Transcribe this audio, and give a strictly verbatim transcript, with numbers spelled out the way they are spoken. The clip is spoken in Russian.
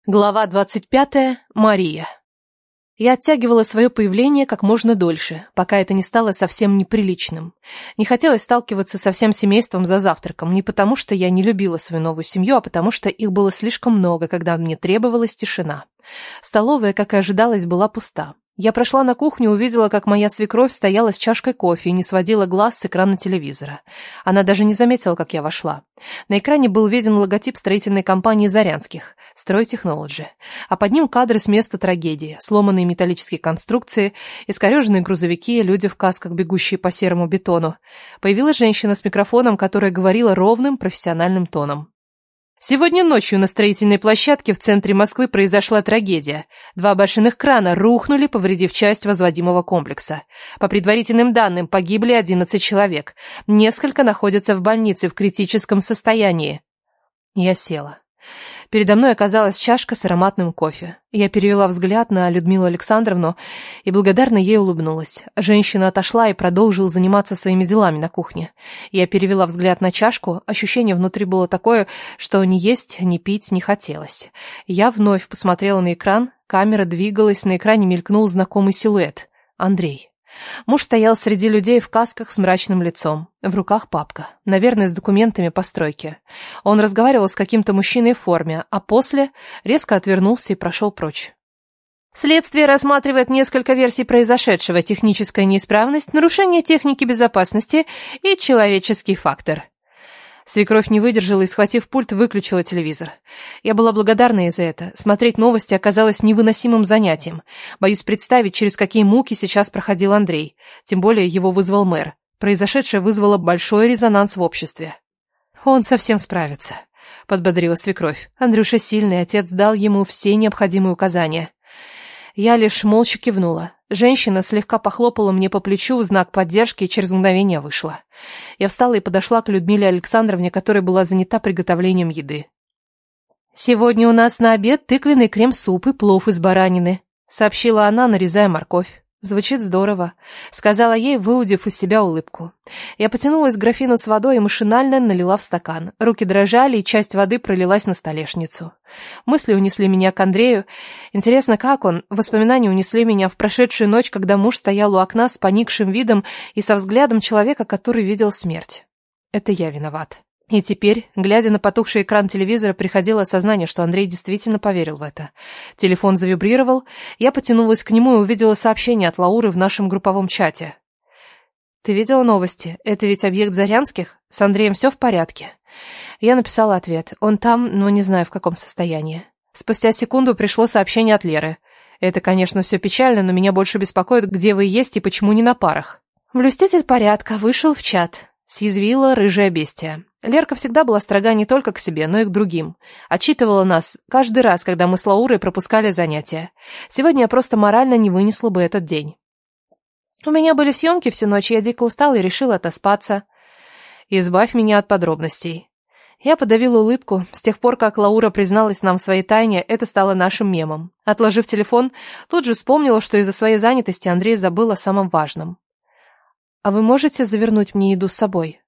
Глава двадцать пятая. Мария. Я оттягивала свое появление как можно дольше, пока это не стало совсем неприличным. Не хотелось сталкиваться со всем семейством за завтраком, не потому что я не любила свою новую семью, а потому что их было слишком много, когда мне требовалась тишина. Столовая, как и ожидалось, была пуста. Я прошла на кухню и увидела, как моя свекровь стояла с чашкой кофе и не сводила глаз с экрана телевизора. Она даже не заметила, как я вошла. На экране был виден логотип строительной компании Зарянских «Стройтехнолоджи», а под ним кадры с места трагедии, сломанные металлические конструкции, искореженные грузовики, люди в касках, бегущие по серому бетону. Появилась женщина с микрофоном, которая говорила ровным профессиональным тоном. Сегодня ночью на строительной площадке в центре Москвы произошла трагедия. Два башенных крана рухнули, повредив часть возводимого комплекса. По предварительным данным, погибли одиннадцать человек. Несколько находятся в больнице в критическом состоянии. Я села. Передо мной оказалась чашка с ароматным кофе. Я перевела взгляд на Людмилу Александровну и благодарно ей улыбнулась. Женщина отошла и продолжила заниматься своими делами на кухне. Я перевела взгляд на чашку. Ощущение внутри было такое, что ни есть, ни пить не хотелось. Я вновь посмотрела на экран. Камера двигалась, на экране мелькнул знакомый силуэт. Андрей. Муж стоял среди людей в касках с мрачным лицом. В руках папка, наверное, с документами по стройке. Он разговаривал с каким-то мужчиной в форме, а после резко отвернулся и прошел прочь. Следствие рассматривает несколько версий произошедшего: техническая неисправность, нарушение техники безопасности и человеческий фактор. Свекровь не выдержала и, схватив пульт, выключила телевизор. Я была благодарна ей за это. Смотреть новости оказалось невыносимым занятием. Боюсь представить, через какие муки сейчас проходил Андрей. Тем более его вызвал мэр. Произошедшее вызвало большой резонанс в обществе. «Он совсем справится», — подбодрила свекровь. Андрюша сильный, отец дал ему все необходимые указания. Я лишь молча кивнула. Женщина слегка похлопала мне по плечу в знак поддержки и через мгновение вышла. Я встала и подошла к Людмиле Александровне, которая была занята приготовлением еды. «Сегодня у нас на обед тыквенный крем-суп и плов из баранины», — сообщила она, нарезая морковь. «Звучит здорово», — сказала ей, выудив из себя улыбку. Я потянулась к графину с водой и машинально налила в стакан. Руки дрожали, и часть воды пролилась на столешницу. Мысли унесли меня к Андрею. Интересно, как он? Воспоминания унесли меня в прошедшую ночь, когда муж стоял у окна с поникшим видом и со взглядом человека, который видел смерть. Это я виноват. И теперь, глядя на потухший экран телевизора, приходило осознание, что Андрей действительно поверил в это. Телефон завибрировал, я потянулась к нему и увидела сообщение от Лауры в нашем групповом чате. «Ты видела новости? Это ведь объект Зарянских? С Андреем все в порядке?» Я написала ответ. Он там, но не знаю, в каком состоянии. Спустя секунду пришло сообщение от Леры. «Это, конечно, все печально, но меня больше беспокоит, где вы есть и почему не на парах». «Блюститель порядка вышел в чат», — съязвила рыжая бестия. Лерка всегда была строга не только к себе, но и к другим. Отчитывала нас каждый раз, когда мы с Лаурой пропускали занятия. Сегодня я просто морально не вынесла бы этот день. У меня были съемки всю ночь, я дико устала и решила отоспаться. Избавь меня от подробностей. Я подавила улыбку. С тех пор, как Лаура призналась нам в своей тайне, это стало нашим мемом. Отложив телефон, тут же вспомнила, что из-за своей занятости Андрей забыл о самом важном. «А вы можете завернуть мне еду с собой?»